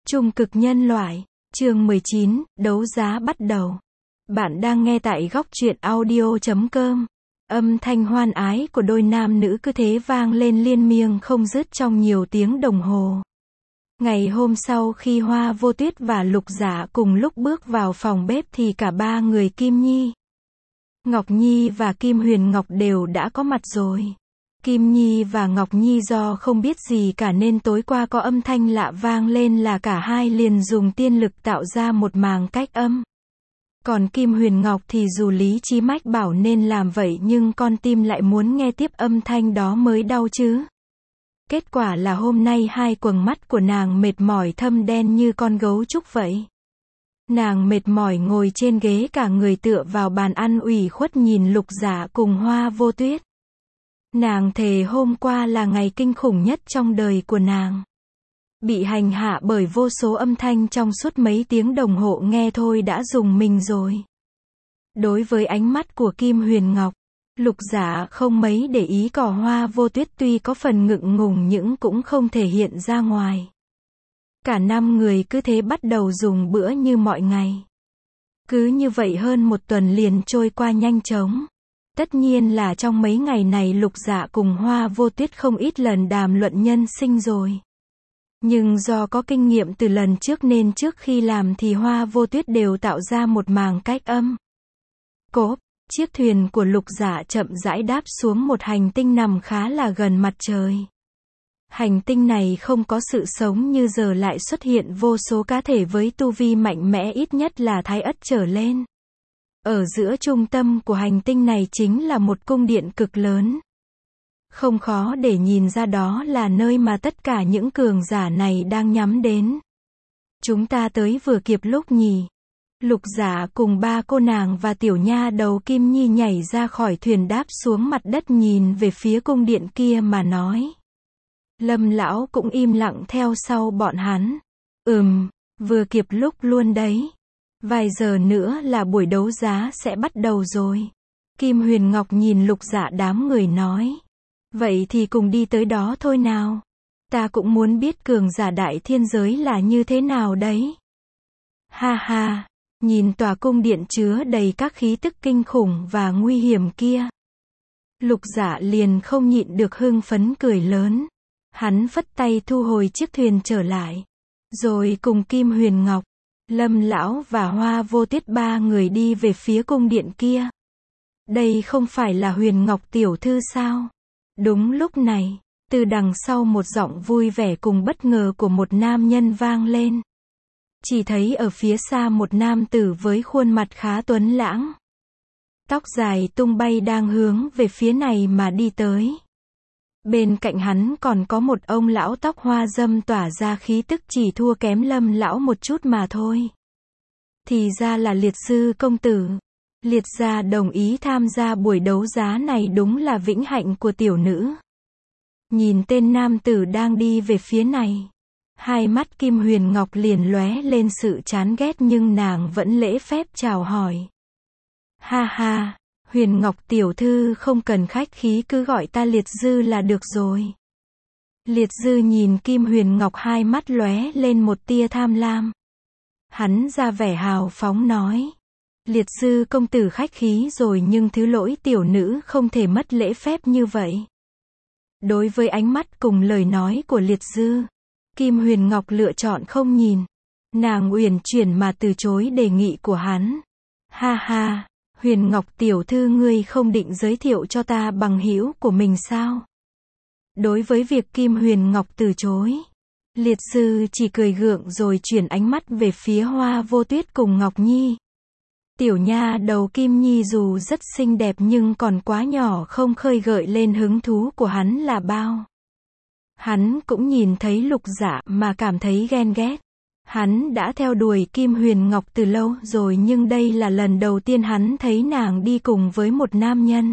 Trung cực nhân loại, chương 19, đấu giá bắt đầu. Bạn đang nghe tại góc truyện audio.com. Âm thanh hoan ái của đôi nam nữ cứ thế vang lên liên miên không dứt trong nhiều tiếng đồng hồ. Ngày hôm sau khi Hoa Vô Tuyết và Lục Dạ cùng lúc bước vào phòng bếp thì cả ba người Kim Nhi, Ngọc Nhi và Kim Huyền Ngọc đều đã có mặt rồi. Kim Nhi và Ngọc Nhi do không biết gì cả nên tối qua có âm thanh lạ vang lên là cả hai liền dùng tiên lực tạo ra một màng cách âm. Còn Kim Huyền Ngọc thì dù lý trí mách bảo nên làm vậy nhưng con tim lại muốn nghe tiếp âm thanh đó mới đau chứ. Kết quả là hôm nay hai quầng mắt của nàng mệt mỏi thâm đen như con gấu trúc vậy. Nàng mệt mỏi ngồi trên ghế cả người tựa vào bàn ăn ủy khuất nhìn Lục Dạ cùng Hoa Vô Tuyết. Nàng thề hôm qua là ngày kinh khủng nhất trong đời của nàng. Bị hành hạ bởi vô số âm thanh trong suốt mấy tiếng đồng hồ nghe thôi đã rùng mình rồi. Đối với ánh mắt của Kim Huyền Ngọc, Lục Dạ không mấy để ý, cỏ Hoa Vô Tuyết tuy có phần ngượng ngùng nhưng cũng không thể hiện ra ngoài. Cả năm người cứ thế bắt đầu dùng bữa như mọi ngày. Cứ như vậy hơn một tuần liền trôi qua nhanh chóng. Tất nhiên là trong mấy ngày này Lục Dạ cùng Hoa Vô Tuyết không ít lần đàm luận nhân sinh rồi. Nhưng do có kinh nghiệm từ lần trước nên trước khi làm thì Hoa Vô Tuyết đều tạo ra một màng cách âm. Cốp, chiếc thuyền của Lục Dạ chậm rãi đáp xuống một hành tinh nằm khá là gần mặt trời. Hành tinh này không có sự sống như giờ lại xuất hiện vô số cá thể với tu vi mạnh mẽ ít nhất là Thái Ất trở lên. Ở giữa trung tâm của hành tinh này chính là một cung điện cực lớn. Không khó để nhìn ra đó là nơi mà tất cả những cường giả này đang nhắm đến. Chúng ta tới vừa kịp lúc nhỉ. Lục Dạ cùng ba cô nàng và tiểu nha đầu Kim Nhi nhảy ra khỏi thuyền đáp xuống mặt đất nhìn về phía cung điện kia mà nói. Lâm lão cũng im lặng theo sau bọn hắn. Vừa kịp lúc luôn đấy. Vài giờ nữa là buổi đấu giá sẽ bắt đầu rồi. Kim Huyền Ngọc nhìn Lục Dạ đám người nói. Vậy thì cùng đi tới đó thôi nào. Ta cũng muốn biết cường giả đại thiên giới là như thế nào đấy. Ha ha, nhìn tòa cung điện chứa đầy các khí tức kinh khủng và nguy hiểm kia. Lục Dạ liền không nhịn được hưng phấn cười lớn. Hắn phất tay thu hồi chiếc thuyền trở lại. Rồi cùng Kim Huyền Ngọc, Lâm lão và Hoa Vô Tuyết ba người đi về phía cung điện kia. Đây không phải là Huyền Ngọc tiểu thư sao? Đúng lúc này, từ đằng sau một giọng vui vẻ cùng bất ngờ của một nam nhân vang lên. Chỉ thấy ở phía xa một nam tử với khuôn mặt khá tuấn lãng, tóc dài tung bay đang hướng về phía này mà đi tới. Bên cạnh hắn còn có một ông lão tóc hoa râm tỏa ra khí tức chỉ thua kém Lâm lão một chút mà thôi. Thì ra là Liệt sư công tử. Liệt gia đồng ý tham gia buổi đấu giá này đúng là vĩnh hạnh của tiểu nữ. Nhìn tên nam tử đang đi về phía này, hai mắt Kim Huyền Ngọc liền lóe lên sự chán ghét nhưng nàng vẫn lễ phép chào hỏi. Ha ha, Huyền Ngọc tiểu thư không cần khách khí, cứ gọi ta Liệt dư là được rồi. Liệt dư nhìn Kim Huyền Ngọc, hai mắt lóe lên một tia tham lam. Hắn ra vẻ hào phóng nói. Liệt sư công tử khách khí rồi nhưng thứ lỗi tiểu nữ không thể mất lễ phép như vậy. Đối với ánh mắt cùng lời nói của Liệt dư, Kim Huyền Ngọc lựa chọn không nhìn. Nàng uyển chuyển mà từ chối đề nghị của hắn. Ha ha, Huyền Ngọc tiểu thư ngươi không định giới thiệu cho ta bằng hữu của mình sao? Đối với việc Kim Huyền Ngọc từ chối, Liệt sư chỉ cười gượng rồi chuyển ánh mắt về phía Hoa Vô Tuyết cùng Ngọc Nhi. Tiểu nha đầu Kim Nhi dù rất xinh đẹp nhưng còn quá nhỏ không khơi gợi lên hứng thú của hắn là bao. Hắn cũng nhìn thấy Lục Dạ mà cảm thấy ghen ghét. Hắn đã theo đuổi Kim Huyền Ngọc từ lâu rồi nhưng đây là lần đầu tiên hắn thấy nàng đi cùng với một nam nhân.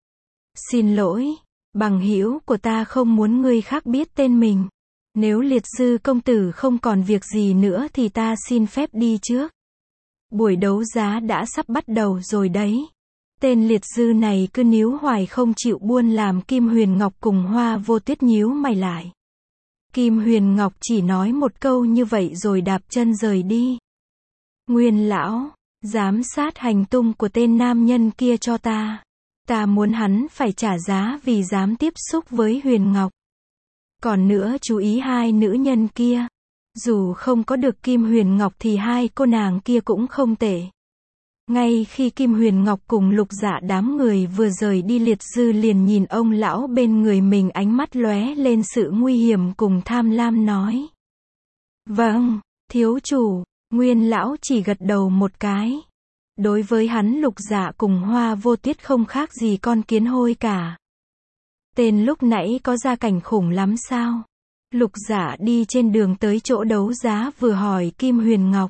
Xin lỗi, bằng hữu của ta không muốn người khác biết tên mình. Nếu Liệt sư công tử không còn việc gì nữa thì ta xin phép đi trước. Buổi đấu giá đã sắp bắt đầu rồi đấy. Tên Liệt dư này cứ níu hoài không chịu buôn làm Kim Huyền Ngọc cùng Hoa Vô Tuyết nhíu mày lại. Kim Huyền Ngọc chỉ nói một câu như vậy rồi đạp chân rời đi. Nguyên lão, giám sát hành tung của tên nam nhân kia cho ta. Ta muốn hắn phải trả giá vì dám tiếp xúc với Huyền Ngọc. Còn nữa chú ý hai nữ nhân kia. Dù không có được Kim Huyền Ngọc thì hai cô nàng kia cũng không tệ. Ngay khi Kim Huyền Ngọc cùng Lục Dạ đám người vừa rời đi, Liệt Dư liền nhìn ông lão bên người mình, ánh mắt lóe lên sự nguy hiểm cùng tham lam nói. Vâng, thiếu chủ. Nguyên lão chỉ gật đầu một cái. Đối với hắn, Lục Dạ cùng Hoa Vô Tuyết không khác gì con kiến hôi cả. Tên lúc nãy có gia cảnh khủng lắm sao? Lục Dạ đi trên đường tới chỗ đấu giá vừa hỏi Kim Huyền Ngọc.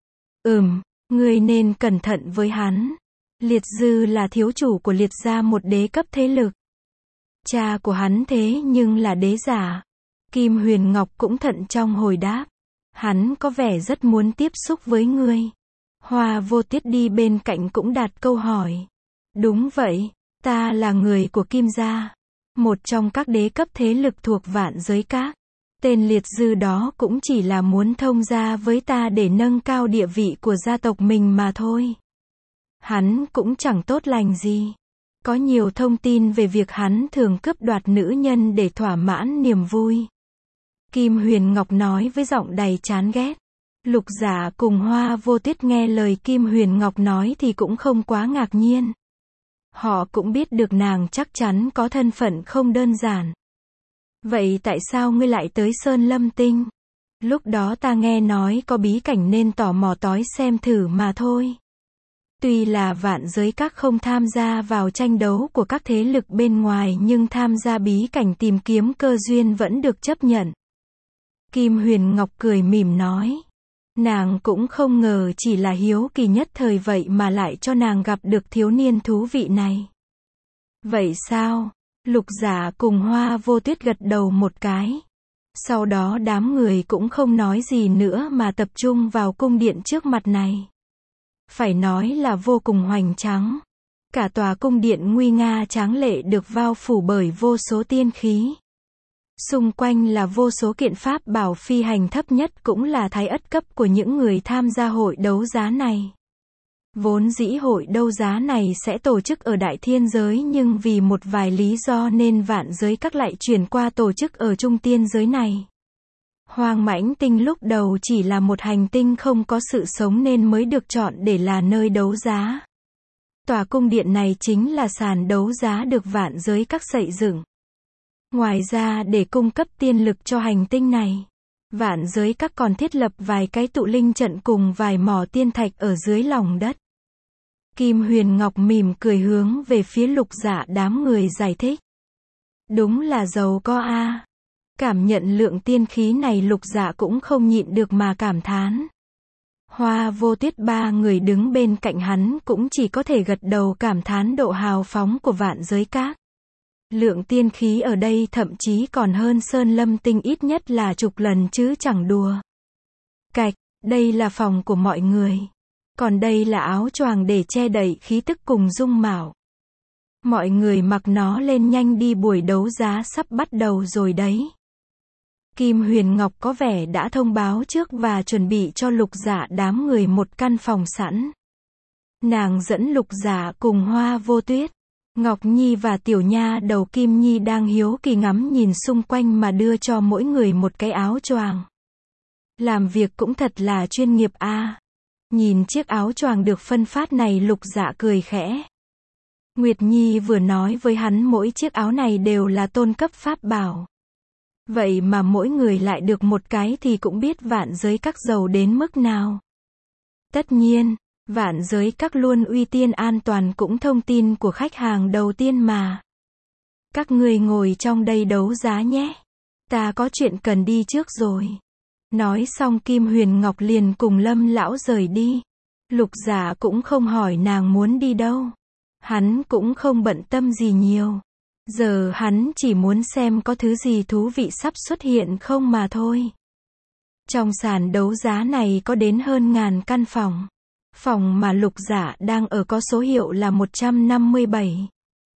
Ngươi nên cẩn thận với hắn. Liệt Dư là thiếu chủ của Liệt gia, một đế cấp thế lực. Cha của hắn thế nhưng là đế giả. Kim Huyền Ngọc cũng thận trọng hồi đáp. Hắn có vẻ rất muốn tiếp xúc với ngươi. Hoa Vô Tuyết đi bên cạnh cũng đặt câu hỏi. Đúng vậy, ta là người của Kim gia, một trong các đế cấp thế lực thuộc Vạn Giới Các. Tên Liệt Dư đó cũng chỉ là muốn thông gia với ta để nâng cao địa vị của gia tộc mình mà thôi. Hắn cũng chẳng tốt lành gì. Có nhiều thông tin về việc hắn thường cướp đoạt nữ nhân để thỏa mãn niềm vui. Kim Huyền Ngọc nói với giọng đầy chán ghét. Lục Dạ cùng Hoa Vô Tuyết nghe lời Kim Huyền Ngọc nói thì cũng không quá ngạc nhiên. Họ cũng biết được nàng chắc chắn có thân phận không đơn giản. Vậy tại sao ngươi lại tới Sơn Lâm Tinh? Lúc đó ta nghe nói có bí cảnh nên tò mò tới xem thử mà thôi. Tuy là Vạn Giới Các không tham gia vào tranh đấu của các thế lực bên ngoài, nhưng tham gia bí cảnh tìm kiếm cơ duyên vẫn được chấp nhận. Kim Huyền Ngọc cười mỉm nói. Nàng cũng không ngờ chỉ là hiếu kỳ nhất thời vậy mà lại cho nàng gặp được thiếu niên thú vị này. Vậy sao? Lục Dạ cùng Hoa Vô Tuyết gật đầu một cái. Sau đó đám người cũng không nói gì nữa mà tập trung vào cung điện trước mặt này. Phải nói là vô cùng hoành tráng. Cả tòa cung điện nguy nga tráng lệ được bao phủ bởi vô số tiên khí. Xung quanh là vô số kiện pháp bảo phi hành, thấp nhất cũng là thái ất cấp của những người tham gia hội đấu giá này. Vốn dĩ hội đấu giá này sẽ tổ chức ở Đại Thiên Giới, nhưng vì một vài lý do nên Vạn Giới Các lại chuyển qua tổ chức ở Trung Tiên Giới này. Hoang Mãnh Tinh lúc đầu chỉ là một hành tinh không có sự sống nên mới được chọn để là nơi đấu giá. Tòa cung điện này chính là sàn đấu giá được Vạn Giới Các xây dựng. Ngoài ra để cung cấp tiên lực cho hành tinh này, Vạn Giới Các còn thiết lập vài cái tụ linh trận cùng vài mỏ tiên thạch ở dưới lòng đất. Kim Huyền Ngọc mỉm cười hướng về phía Lục Dạ đám người giải thích. Đúng là giàu có a. Cảm nhận lượng tiên khí này, Lục Dạ cũng không nhịn được mà cảm thán. Hoa Vô Tuyết ba người đứng bên cạnh hắn cũng chỉ có thể gật đầu cảm thán độ hào phóng của Vạn Giới Các. Lượng tiên khí ở đây thậm chí còn hơn Sơn Lâm Tinh ít nhất là chục lần chứ chẳng đùa. Cạch, đây là phòng của mọi người. Còn đây là áo choàng để che đậy khí tức cùng dung mạo. Mọi người mặc nó lên nhanh đi, buổi đấu giá sắp bắt đầu rồi đấy. Kim Huyền Ngọc có vẻ đã thông báo trước và chuẩn bị cho Lục Dạ đám người một căn phòng sẵn. Nàng dẫn Lục Dạ cùng Hoa Vô Tuyết, Ngọc Nhi và Tiểu Nha đầu Kim Nhi đang hiếu kỳ ngắm nhìn xung quanh mà đưa cho mỗi người một cái áo choàng. Làm việc cũng thật là chuyên nghiệp a. Nhìn chiếc áo choàng được phân phát này, Lục Dạ cười khẽ. Nguyệt Nhi vừa nói với hắn mỗi chiếc áo này đều là tôn cấp pháp bảo. Vậy mà mỗi người lại được một cái thì cũng biết Vạn Giới Các giàu đến mức nào. Tất nhiên, Vạn Giới Các luôn ưu tiên an toàn cũng thông tin của khách hàng đầu tiên mà. Các ngươi ngồi trong đây đấu giá nhé. Ta có chuyện cần đi trước rồi. Nói xong Kim Huyền Ngọc liền cùng Lâm lão rời đi. Lục Dạ cũng không hỏi nàng muốn đi đâu. Hắn cũng không bận tâm gì nhiều. Giờ hắn chỉ muốn xem có thứ gì thú vị sắp xuất hiện không mà thôi. Trong sàn đấu giá này có đến hơn 1000 căn phòng. Phòng mà Lục Dạ đang ở có số hiệu là 157.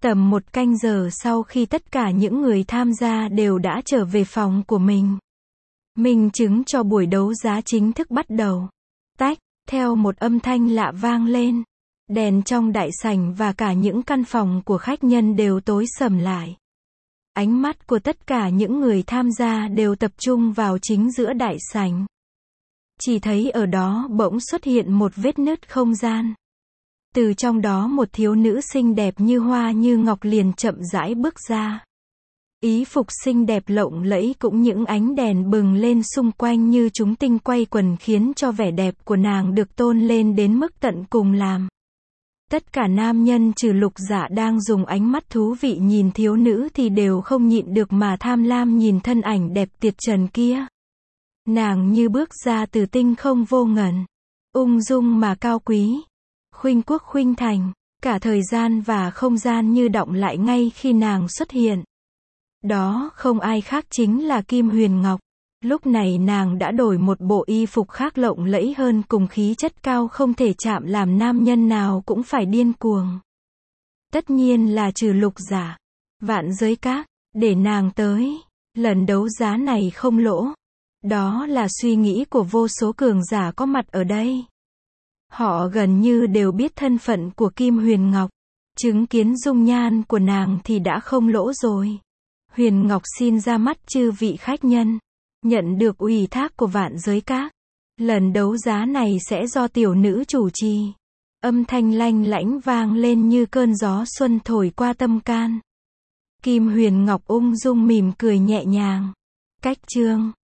Tầm 1 canh giờ sau khi tất cả những người tham gia đều đã trở về phòng của mình, minh chứng cho buổi đấu giá chính thức bắt đầu. Tách, theo một âm thanh lạ vang lên. Đèn trong đại sảnh và cả những căn phòng của khách nhân đều tối sầm lại. Ánh mắt của tất cả những người tham gia đều tập trung vào chính giữa đại sảnh. Chỉ thấy ở đó bỗng xuất hiện một vết nứt không gian. Từ trong đó một thiếu nữ xinh đẹp như hoa như ngọc liền chậm rãi bước ra. Ý phục xinh đẹp lộng lẫy cũng những ánh đèn bừng lên xung quanh như chúng tinh quay quần khiến cho vẻ đẹp của nàng được tôn lên đến mức tận cùng làm. Tất cả nam nhân trừ Lục Dạ đang dùng ánh mắt thú vị nhìn thiếu nữ thì đều không nhịn được mà tham lam nhìn thân ảnh đẹp tuyệt trần kia. Nàng như bước ra từ tinh không vô ngần, ung dung mà cao quý, khuynh quốc khuynh thành, cả thời gian và không gian như đọng lại ngay khi nàng xuất hiện. Đó không ai khác chính là Kim Huyền Ngọc. Lúc này nàng đã đổi một bộ y phục khác lộng lẫy hơn cùng khí chất cao không thể chạm làm nam nhân nào cũng phải điên cuồng. Tất nhiên là trừ Lục Dạ. Vạn Giới Các, để nàng tới. Lần đấu giá này không lỗ. Đó là suy nghĩ của vô số cường giả có mặt ở đây. Họ gần như đều biết thân phận của Kim Huyền Ngọc. Chứng kiến dung nhan của nàng thì đã không lỗ rồi. Huyền Ngọc xin ra mắt chư vị khách nhân. Nhận được ủy thác của Vạn Giới Các. Lần đấu giá này sẽ do tiểu nữ chủ trì. Âm thanh lanh lãnh vang lên như cơn gió xuân thổi qua tâm can. Kim Huyền Ngọc ung dung mỉm cười nhẹ nhàng. Cách chương